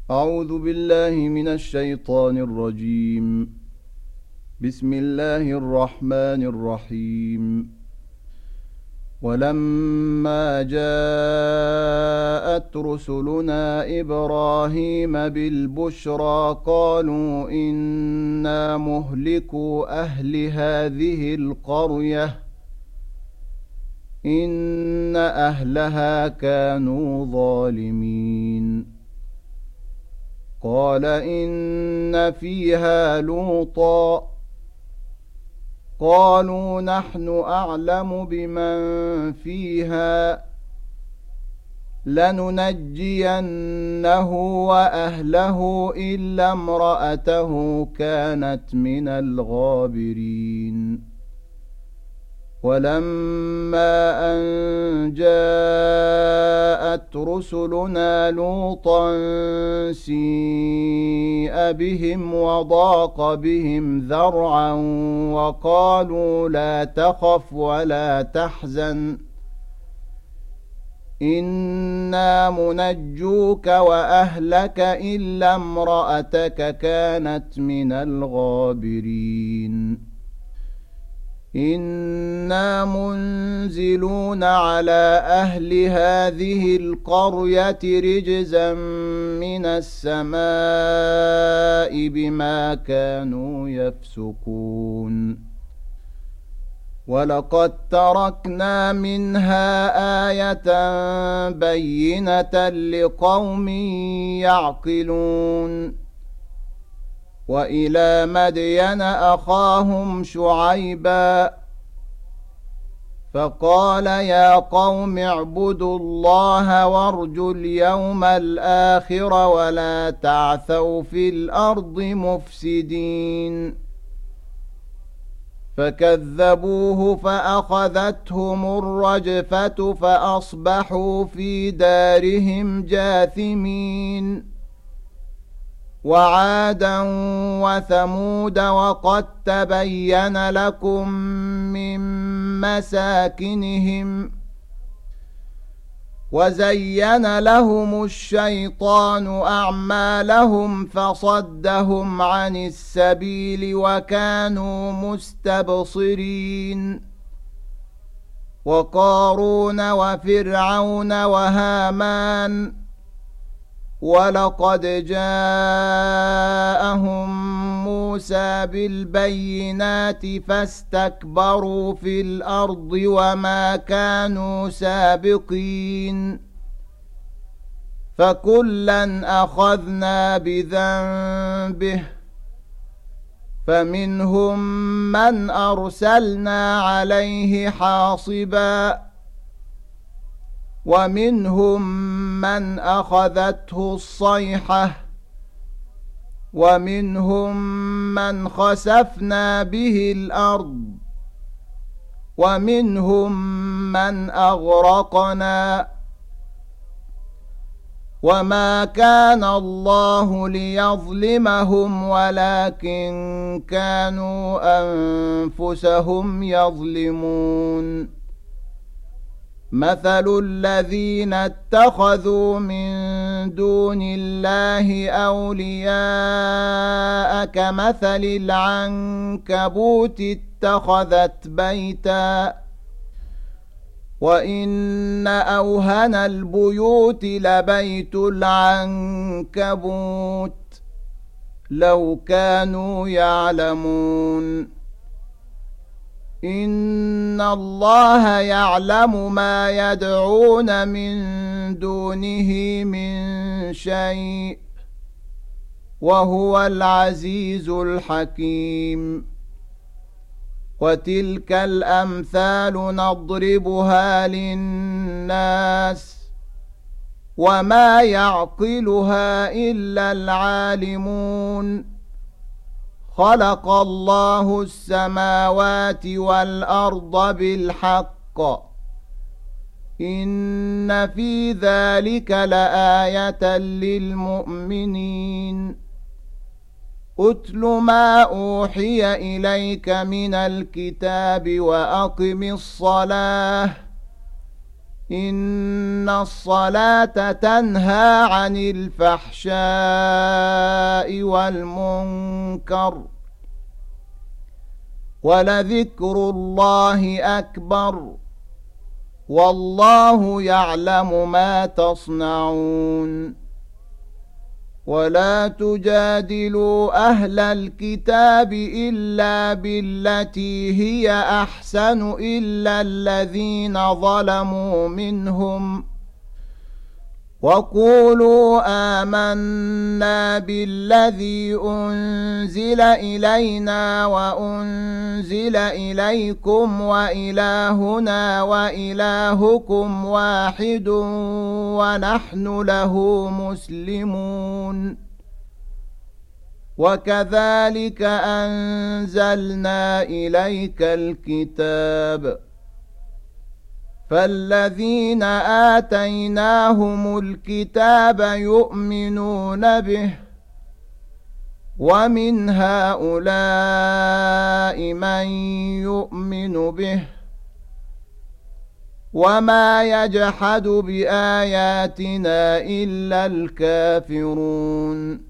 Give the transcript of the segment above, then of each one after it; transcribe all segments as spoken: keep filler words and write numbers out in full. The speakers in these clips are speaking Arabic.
أعوذ بالله من الشيطان الرجيم. بسم الله الرحمن الرحيم. ولما جاءت رسلنا إبراهيم بالبشرى قالوا إنا مهلكو أهل هذه القرية إن أهلها كانوا ظالمين. قال إن فيها لوطا قالوا نحن أعلم بمن فيها لننجينه وأهله إلا امرأته كانت من الغابرين. ولما أن جاءت رسلنا لوطا سيء بهم وضاق بهم ذرعا وقالوا لا تخف ولا تحزن إنا منجوك وأهلك إلا امرأتك كانت من الغابرين. إنا منزلون على أهل هذه القرية رجزا من السماء بما كانوا يفسقون. ولقد تركنا منها آية بينة لقوم يعقلون. وإلى مدين أخاهم شعيبا فقال يا قوم اعبدوا الله وارجوا اليوم الآخر ولا تعثوا في الأرض مفسدين. فكذبوه فأخذتهم الرجفة فأصبحوا في دارهم جاثمين. وعادا وثمود وقد تبين لكم من مساكنهم وزين لهم الشيطان أعمالهم فصدهم عن السبيل وكانوا مستبصرين. وقارون وفرعون وهامان ولقد جاءهم موسى بالبينات فاستكبروا في الأرض وما كانوا سابقين. فكلا أخذنا بذنبه فمنهم من أرسلنا عليه حاصبا ومنهم من أخذته الصيحة ومنهم من خسفنا به الأرض ومنهم من أغرقنا. وما كان الله ليظلمهم ولكن كانوا أنفسهم يظلمون. مثل الذين اتخذوا من دون الله أولياء كمثل العنكبوت اتخذت بيتا وإن أوهن البيوت لبيت العنكبوت لو كانوا يعلمون. إن الله يعلم ما يدعون من دونه من شيء وهو العزيز الحكيم. وتلك الأمثال نضربها للناس وما يعقلها إلا العالمون. خلق الله السماوات والأرض بالحق إن في ذلك لآية للمؤمنين. أتل ما أوحي إليك من الكتاب وأقم الصلاة إن الصلاة تنهى عن الفحشاء والمنكر ولذكر الله أكبر والله يعلم ما تصنعون ولا تجادلوا أهل الكتاب إلا بالتي هي أحسن إلا الذين ظلموا منهم وقولوا آمنا بالذي أنزل إلينا وأنزل إليكم وإلهنا وإلهكم واحد ونحن له مسلمون وكذلك أنزلنا إليك الكتاب فالذين آتيناهم الكتاب يؤمنون به ومن هؤلاء من يؤمن به وما يجحد بآياتنا إلا الكافرون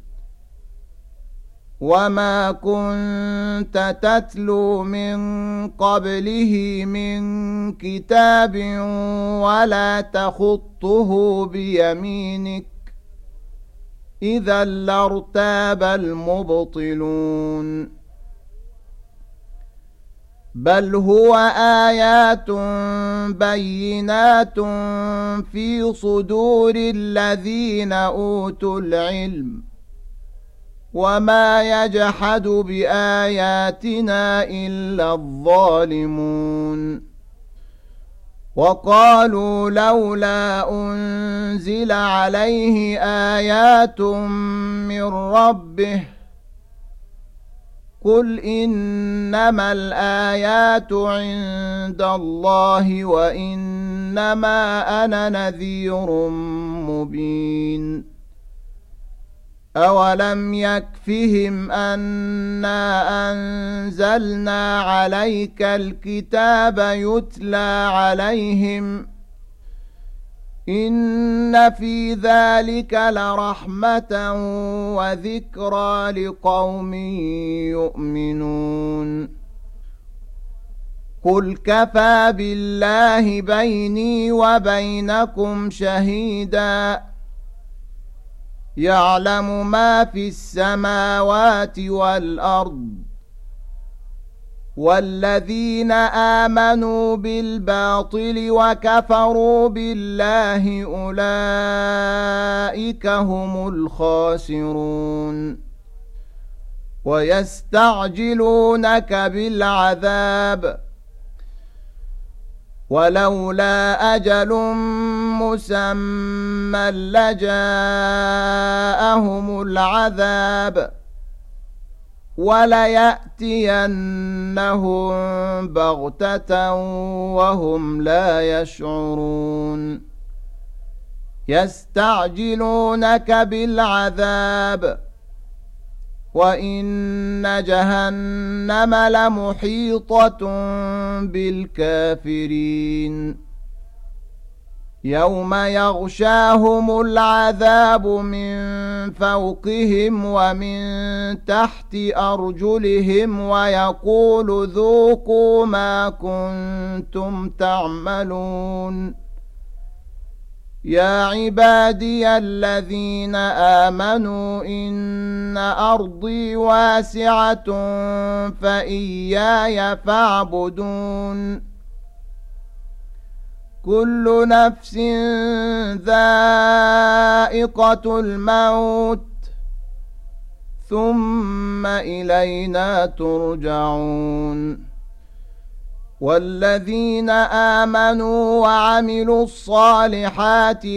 وما كنت تتلو من قبله من كتاب ولا تخطه بيمينك إذا لارتاب المبطلون بل هو آيات بينات في صدور الذين أوتوا العلم وما يجحد بآياتنا إلا الظالمون وقالوا لولا أنزل عليه آيات من ربه قل إنما الآيات عند الله وإنما أنا نذير مبين أولم يكفهم أنا أنزلنا عليك الكتاب يتلى عليهم إن في ذلك لرحمة وذكرى لقوم يؤمنون قل كفى بالله بيني وبينكم شهيدا يعلم ما في السماوات والأرض والذين آمنوا بالباطل وكفروا بالله أولئك هم الخاسرون ويستعجلونك بالعذاب ولولا أجل مسمى لجاءهم العذاب وليأتينهم بغتة وهم لا يشعرون يستعجلونك بالعذاب وإن جهنم لمحيطة بالكافرين يوم يغشاهم العذاب من فوقهم ومن تحت أرجلهم ويقول ذوقوا ما كنتم تعملون يا عبادي الذين آمنوا إن أرضي واسعة فإياي فاعبدون كل نفس ذائقة الموت ثم إلينا ترجعون والذين آمنوا وعملوا الصالحات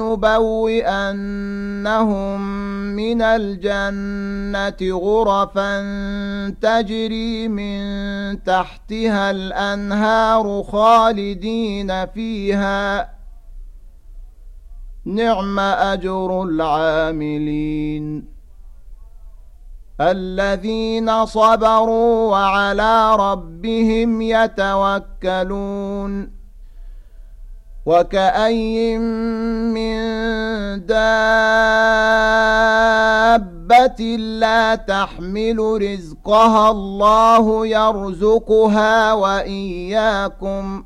لنبوئنهم من الجنة غرفا تجري من تحتها الأنهار خالدين فيها نعم أجر العاملين الذين صبروا وعلى ربهم يتوكلون وكأين من دابة لا تحمل رزقها الله يرزقها وإياكم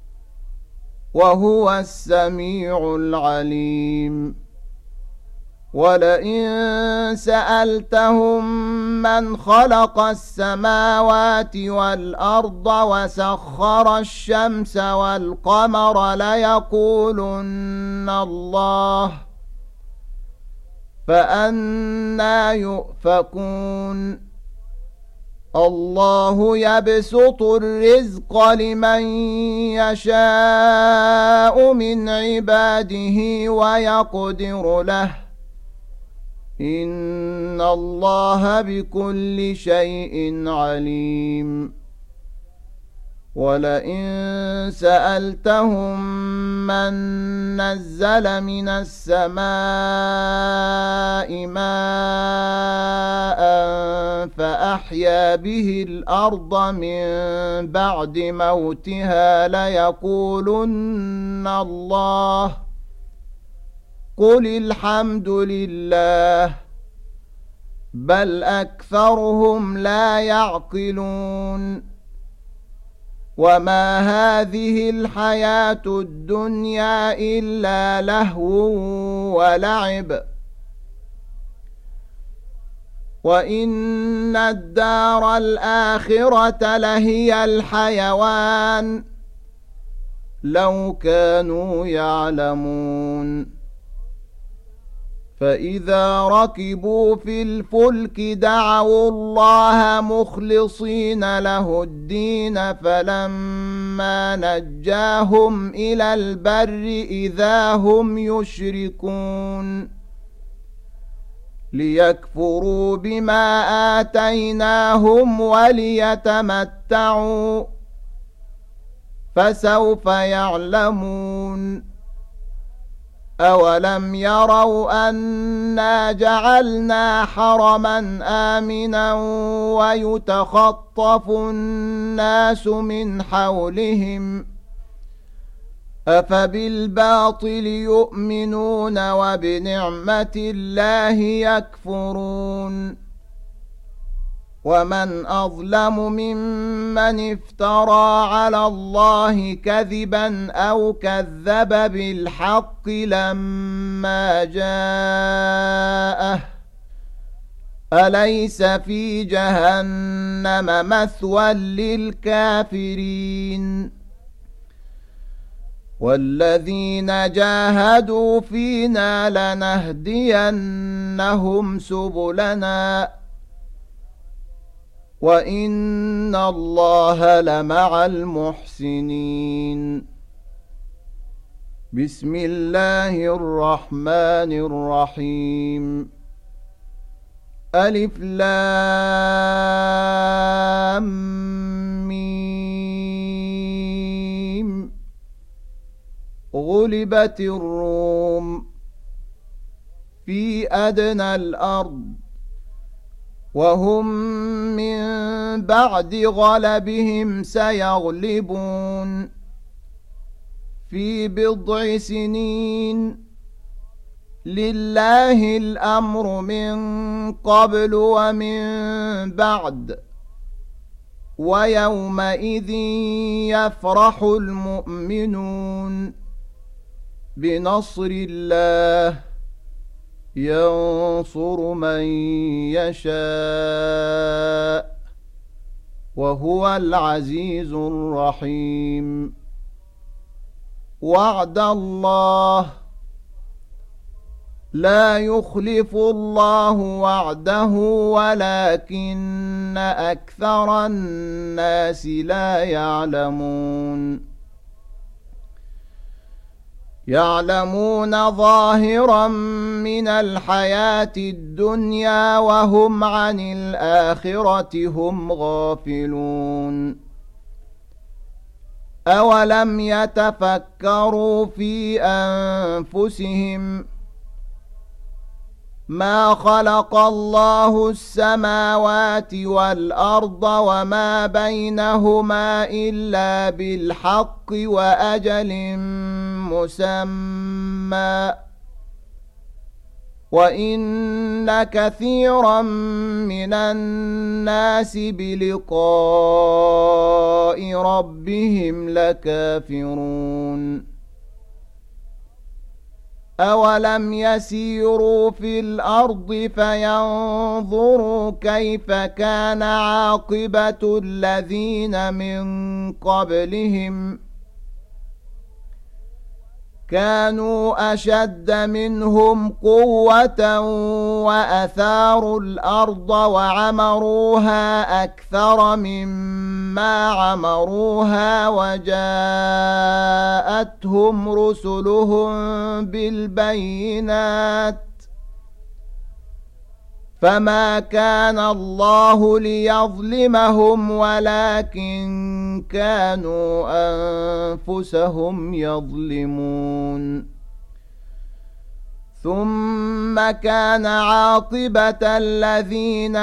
وهو السميع العليم ولئن سألتهم من خلق السماوات والأرض وسخر الشمس والقمر ليقولن الله فأنى يؤفكون الله يبسط الرزق لمن يشاء من عباده ويقدر له إن الله بكل شيء عليم ولئن سألتهم من نزل من السماء ماء فأحيا به الأرض من بعد موتها ليقولن الله قل الحمد لله بل أكثرهم لا يعقلون وما هذه الحياة الدنيا إلا لهو ولعب وإن الدار الآخرة لهي الحيوان لو كانوا يعلمون فإذا ركبوا في الفلك دعوا الله مخلصين له الدين فلما نجاهم إلى البر إذا هم يشركون ليكفروا بما آتيناهم وليتمتعوا فسوف يعلمون أولم يروا أنا جعلنا حرما آمنا ويتخطف الناس من حولهم أفبالباطل يؤمنون وبنعمة الله يكفرون ومن أظلم ممن افترى على الله كذبا أو كذب بالحق لما جاءه أليس في جهنم مثوى للكافرين والذين جاهدوا فينا لنهدينهم سبلنا وإن الله لمع المحسنين بسم الله الرحمن الرحيم ألف لام ميم غلبت الروم في أدنى الأرض وهم من بعد غلبهم سيغلبون في بضع سنين لله الأمر من قبل ومن بعد ويومئذ يفرح المؤمنون بنصر الله ينصر من يشاء وهو العزيز الرحيم وعد الله لا يخلف الله وعده ولكن أكثر الناس لا يعلمون يعلمون ظاهرا من الحياة الدنيا وهم عن الآخرة هم غافلون أولم يتفكروا في أنفسهم ما خلق الله السماوات والأرض وما بينهما إلا بالحق وأجل مسمى وإن كثيرا من الناس بلقاء ربهم لكافرون أولم يسيروا في الأرض فينظروا كيف كان عاقبة الذين من قبلهم كانوا أشد منهم قوة وأثاروا الأرض وعمروها أكثر مما عمروها وجاءتهم رسلهم بالبينات فما كان الله ليظلمهم ولكن كانوا أنفسهم يظلمون ثم كان عاقبة الذين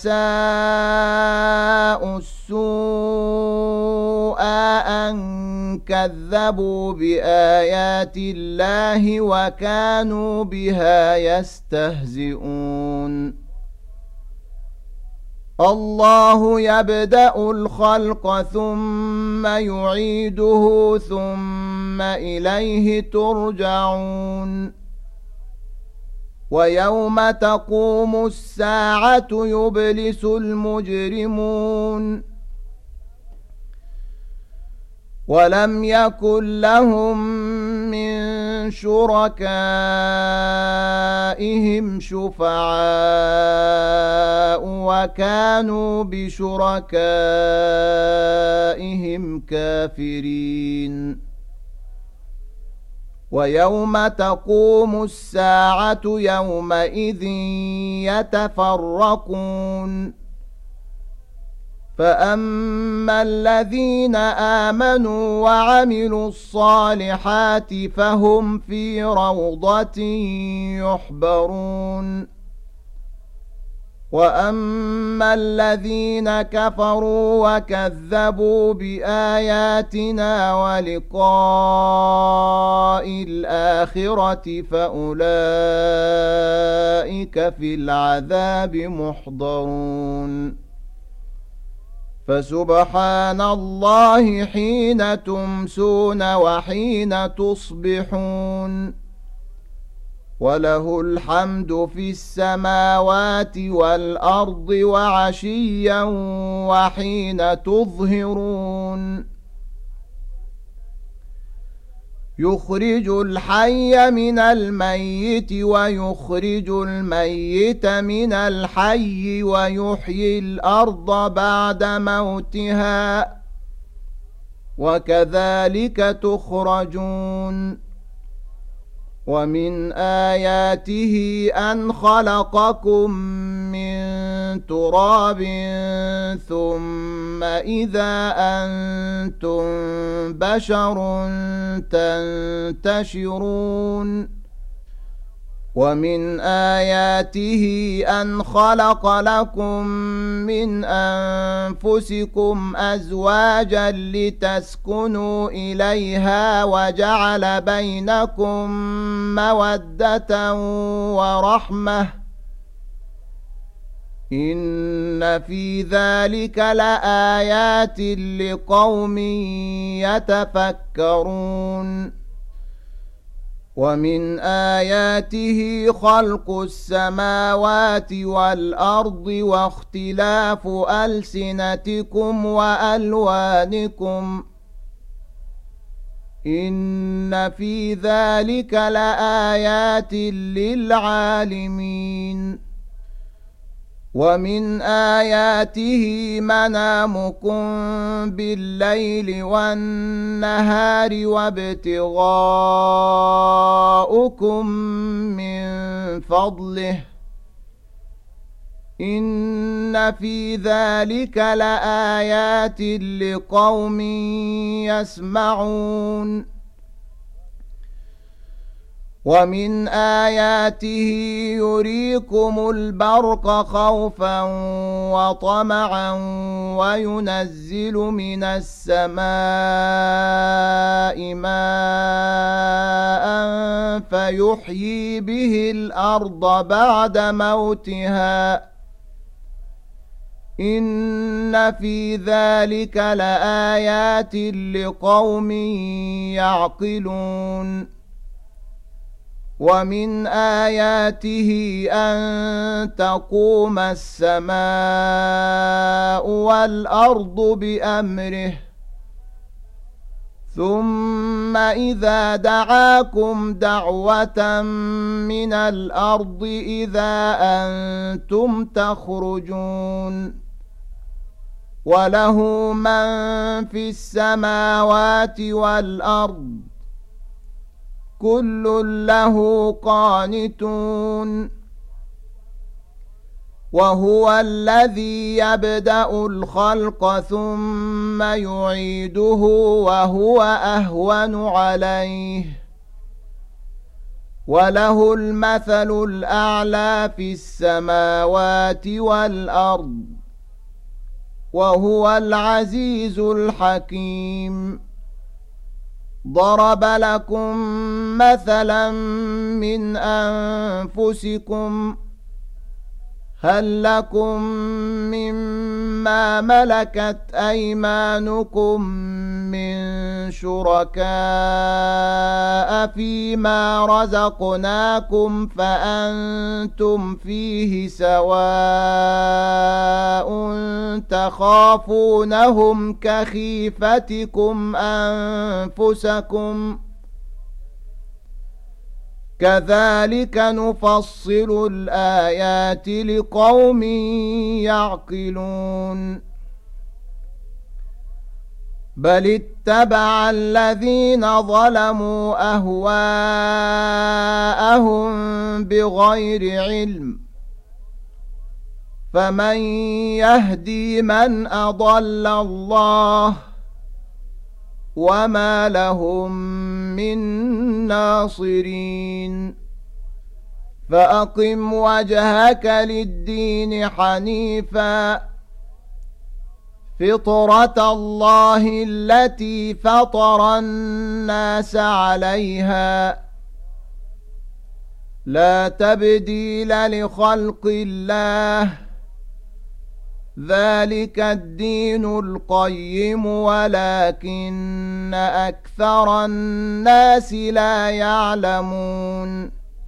أساءوا السوء أن كذبوا بآيات الله وكانوا بها يستهزئون الله يبدأ الخلق ثم يعيده ثم إليه ترجعون ويوم تقوم الساعة يبلس المجرمون ولم يكن لهم من شركائهم شفعاء وكانوا بشركائهم كافرين ويوم تقوم الساعة يومئذ يتفرقون فأما الذين آمنوا وعملوا الصالحات فهم في روضة يحبرون وأما الذين كفروا وكذبوا بآياتنا ولقاء الآخرة فأولئك في العذاب محضرون فسبحان الله حين تمسون وحين تصبحون وله الحمد في السماوات والأرض وعشيا وحين تظهرون يخرج الحي من الميت ويخرج الميت من الحي ويحيي الأرض بعد موتها وكذلك تخرجون ومن آياته أن خلقكم من تراب ثم إذا أنتم بشر تنتشرون ومن آياته أن خلق لكم من أنفسكم أزواجا لتسكنوا إليها وجعل بينكم مودة ورحمة إن في ذلك لآيات لقوم يتفكرون ومن آياته خلق السماوات والأرض واختلاف ألسنتكم وألوانكم إن في ذلك لآيات للعالمين ومن آياته منامكم بالليل والنهار وابتغاؤكم من فضله إن في ذلك لآيات لقوم يسمعون ومن آياته يريكم البرق خوفا وطمعا وينزل من السماء ماء فيحيي به الأرض بعد موتها إن في ذلك لآيات لقوم يعقلون ومن آياته أن تقوم السماء والأرض بأمره ثم إذا دعاكم دعوة من الأرض إذا أنتم تخرجون وله من في السماوات والأرض كل له قانتون وهو الذي يبدأ الخلق ثم يعيده وهو أهون عليه وله المثل الأعلى في السماوات والأرض وهو العزيز الحكيم ضرب لكم مثلا من أنفسكم هل لكم مما ملكت أيمانكم من شركاء فيما رزقناكم فأنتم فيه سواء تخافونهم كخيفتكم أنفسكم كذلك نفصل الآيات لقوم يعقلون بل اتبع الذين ظلموا أهواءهم بغير علم فمن يهدي من أضل الله وما لهم من ناصرين فأقم وجهك للدين حنيفا فطرة الله التي فطر الناس عليها لا تبديل لخلق الله ذلك الدين القيم ولكن أكثر الناس لا يعلمون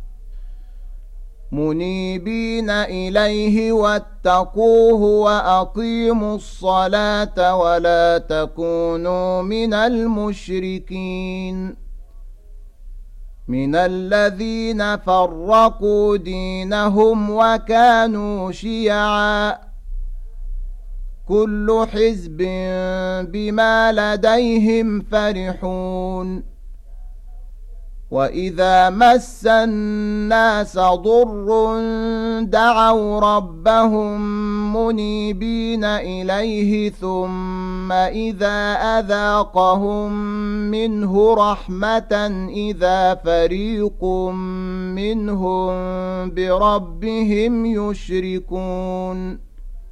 منيبين إليه واتقوه وأقيموا الصلاة ولا تكونوا من المشركين من الذين فرقوا دينهم وكانوا شيعا كل حزب بما لديهم فرحون وإذا مس الناس ضر دعوا ربهم منيبين إليه ثم إذا أذاقهم منه رحمة إذا فريق منهم بربهم يشركون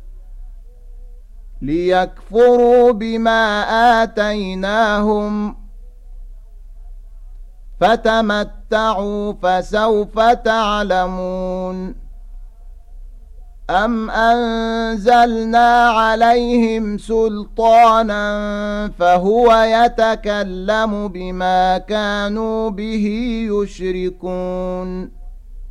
ليكفروا بما آتيناهم فتمتعوا فسوف تعلمون أم أنزلنا عليهم سلطانا فهو يتكلم بما كانوا به يشركون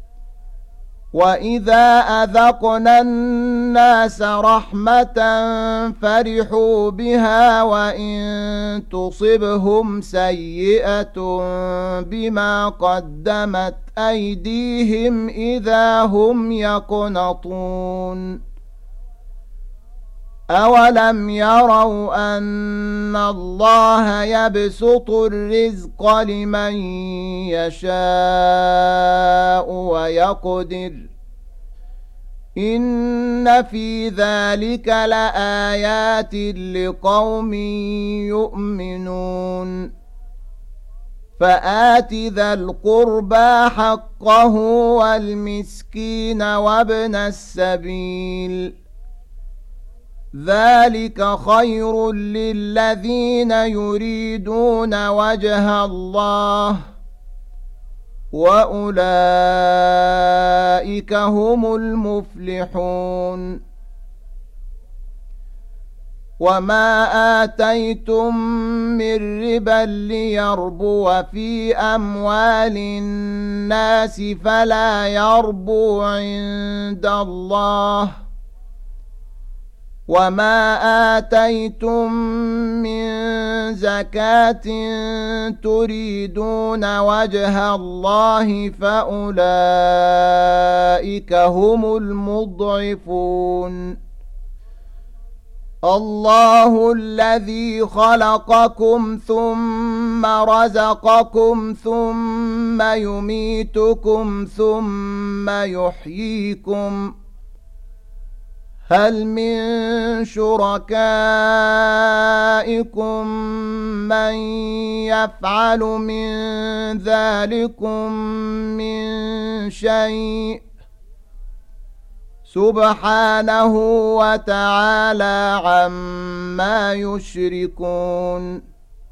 وإذا أذقنا الناس رحمة فرحوا بها وإن تصبهم سيئة بما قدمت أيديهم إذا هم يقنطون أولم يروا أن الله يبسط الرزق لمن يشاء ويقدر إن في ذلك لآيات لقوم يؤمنون فآت ذا القربى حقه والمسكين وابن السبيل ذلك خير للذين يريدون وجه الله وأولئك هم المفلحون وما آتيتم من ربا ليربو في أموال الناس فلا يربو عند الله وما آتيتم من زكاة تريدون وجه الله فأولئك هم المضعفون الله الذي خلقكم ثم رزقكم ثم يميتكم ثم يحييكم هل من شركائكم من يفعل من ذلكم من شيء سبحانه وتعالى عما يشركون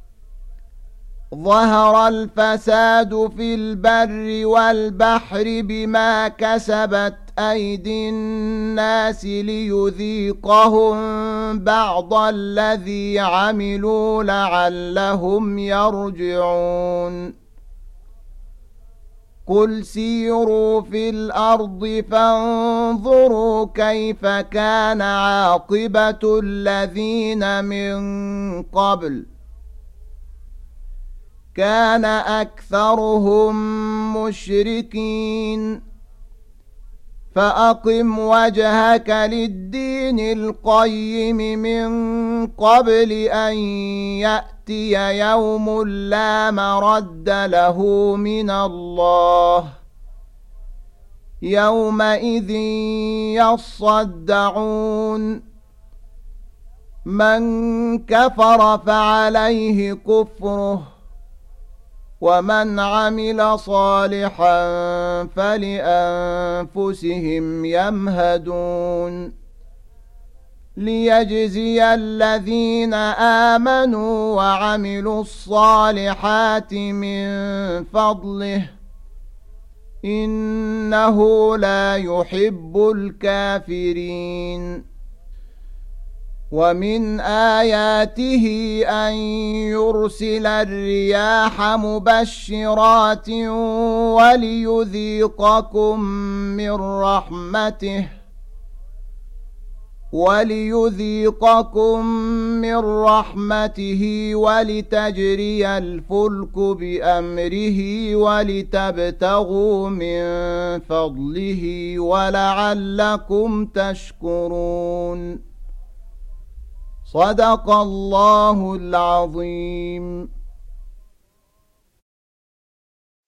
ظهر الفساد في البر والبحر بما كسبت أيدي الناس ليذيقهم بعض الذي عملوا لعلهم يرجعون قل سيروا في الأرض فانظروا كيف كان عاقبة الذين من قبل كان أكثرهم مشركين فأقم وجهك للدين القيم من قبل أن يأتي يوم لا مرد له من الله يومئذ يصدعون من كفر فعليه كفره ومن عمل صالحا فلأنفسهم يمهدون ليجزي الذين آمنوا وعملوا الصالحات من فضله إنه لا يحب الكافرين ومن آياته أن يرسل الرياح مبشرات وليذيقكم من رحمته وليذيقكم من رحمته ولتجري الفلك بأمره ولتبتغوا من فضله ولعلكم تشكرون صدق الله العظيم.